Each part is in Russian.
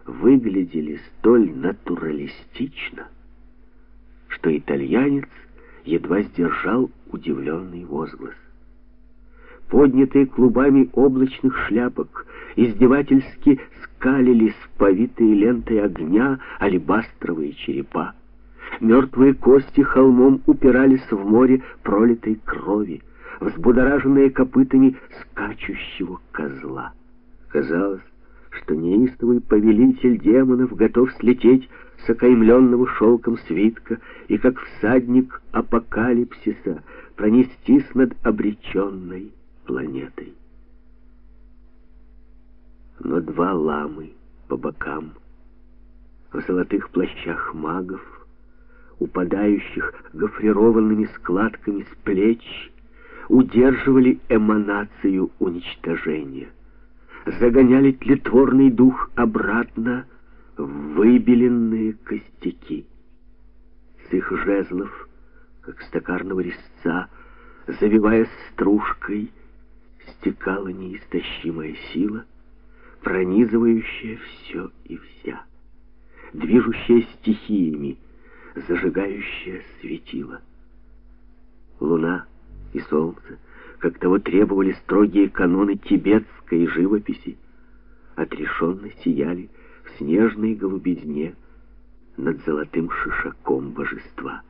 выглядели столь натуралистично, что итальянец едва сдержал удивленный возглас. Поднятые клубами облачных шляпок, издевательски скалились повитые лентой огня алебастровые черепа. Мертвые кости холмом упирались в море пролитой крови, взбудораженные копытами скачущего козла. Казалось, что неистовый повелитель демонов готов слететь с окаймленного шелком свитка и, как всадник апокалипсиса, пронестись над обреченной планетой. Но два ламы по бокам, в золотых плащах магов, упадающих гофрированными складками с плеч, удерживали эманацию уничтожения, загоняли тлетворный дух обратно в выбеленные костяки. С их жезлов, как стакарного резца, завиваясь стружкой, стекала неистощимая сила, пронизывающая все и вся, движущая стихиями, зажигающая светило. Луна и солнце, как того требовали строгие каноны тибетской живописи, отрешенно сияли в снежной голубизне над золотым шишаком божества.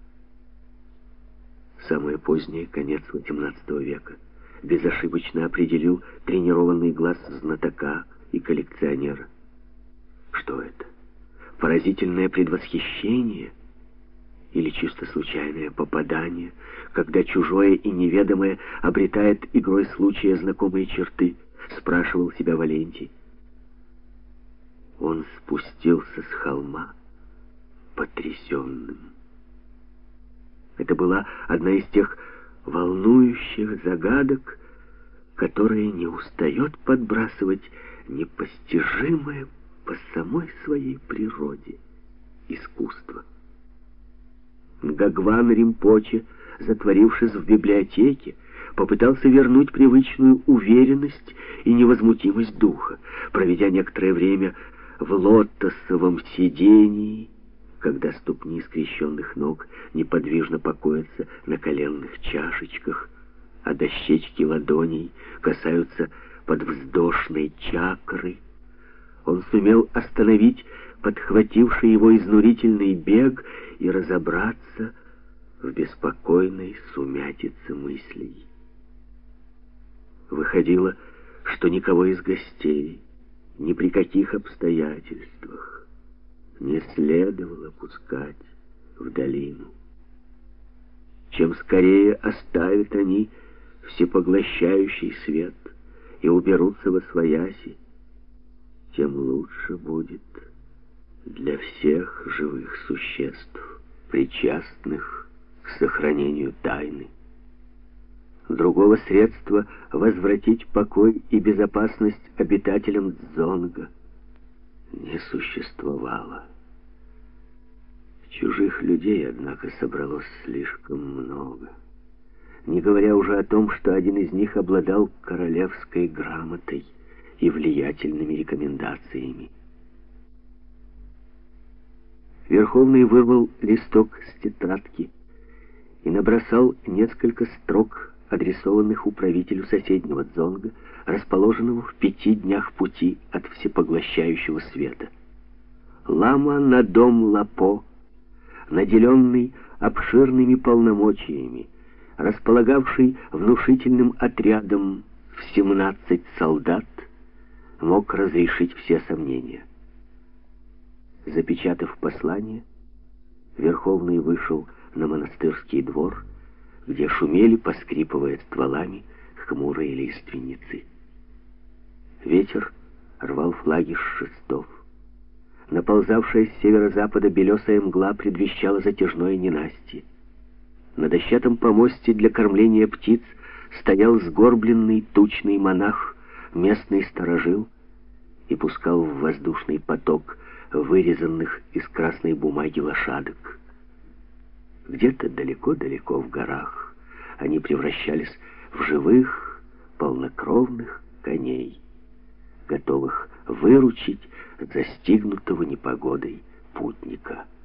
Самое позднее, конец XVIII века, безошибочно определил тренированный глаз знатока и коллекционера. Что это? Поразительное предвосхищение или чисто случайное попадание, когда чужое и неведомое обретает игрой случая знакомые черты, спрашивал себя Валентий. Он спустился с холма потрясенным. Это была одна из тех волнующих загадок, которые не устает подбрасывать непостижимое по самой своей природе искусство. Нгагван Римпоче, затворившись в библиотеке, попытался вернуть привычную уверенность и невозмутимость духа, проведя некоторое время в лотосовом сидении, когда ступни скрещенных ног неподвижно покоятся на коленных чашечках, а дощечки ладоней касаются подвздошной чакры. Он сумел остановить подхвативший его изнурительный бег и разобраться в беспокойной сумятице мыслей. Выходило, что никого из гостей, ни при каких обстоятельствах не следовало пускать в долину. Чем скорее оставят они всепоглощающий свет и уберутся восвояси, тем лучше будет для всех живых существ, причастных к сохранению тайны. Другого средства возвратить покой и безопасность обитателям Дзонга не существовало. Чужих людей, однако, собралось слишком много. Не говоря уже о том, что один из них обладал королевской грамотой и влиятельными рекомендациями. Верховный вырвал листок с тетрадки и набросал несколько строк, адресованных управителю соседнего Дзонга, расположенного в 5 днях пути от всепоглощающего света. Лама Надом Лапо, наделенный обширными полномочиями, располагавший внушительным отрядом в 17 солдат, мог разрешить все сомнения. Запечатав послание, Верховный вышел на монастырский двор, где шумели, поскрипывая стволами, хмурые лиственницы. Ветер рвал флаги с шестов. Наползавшая с северо-запада белесая мгла предвещала затяжное ненастье. На дощатом помосте для кормления птиц стоял сгорбленный тучный монах, местный сторожил, и пускал в воздушный поток вырезанных из красной бумаги лошадок. Где-то далеко-далеко в горах они превращались в живых, полнокровных коней, готовых выручить застигнутого непогодой путника.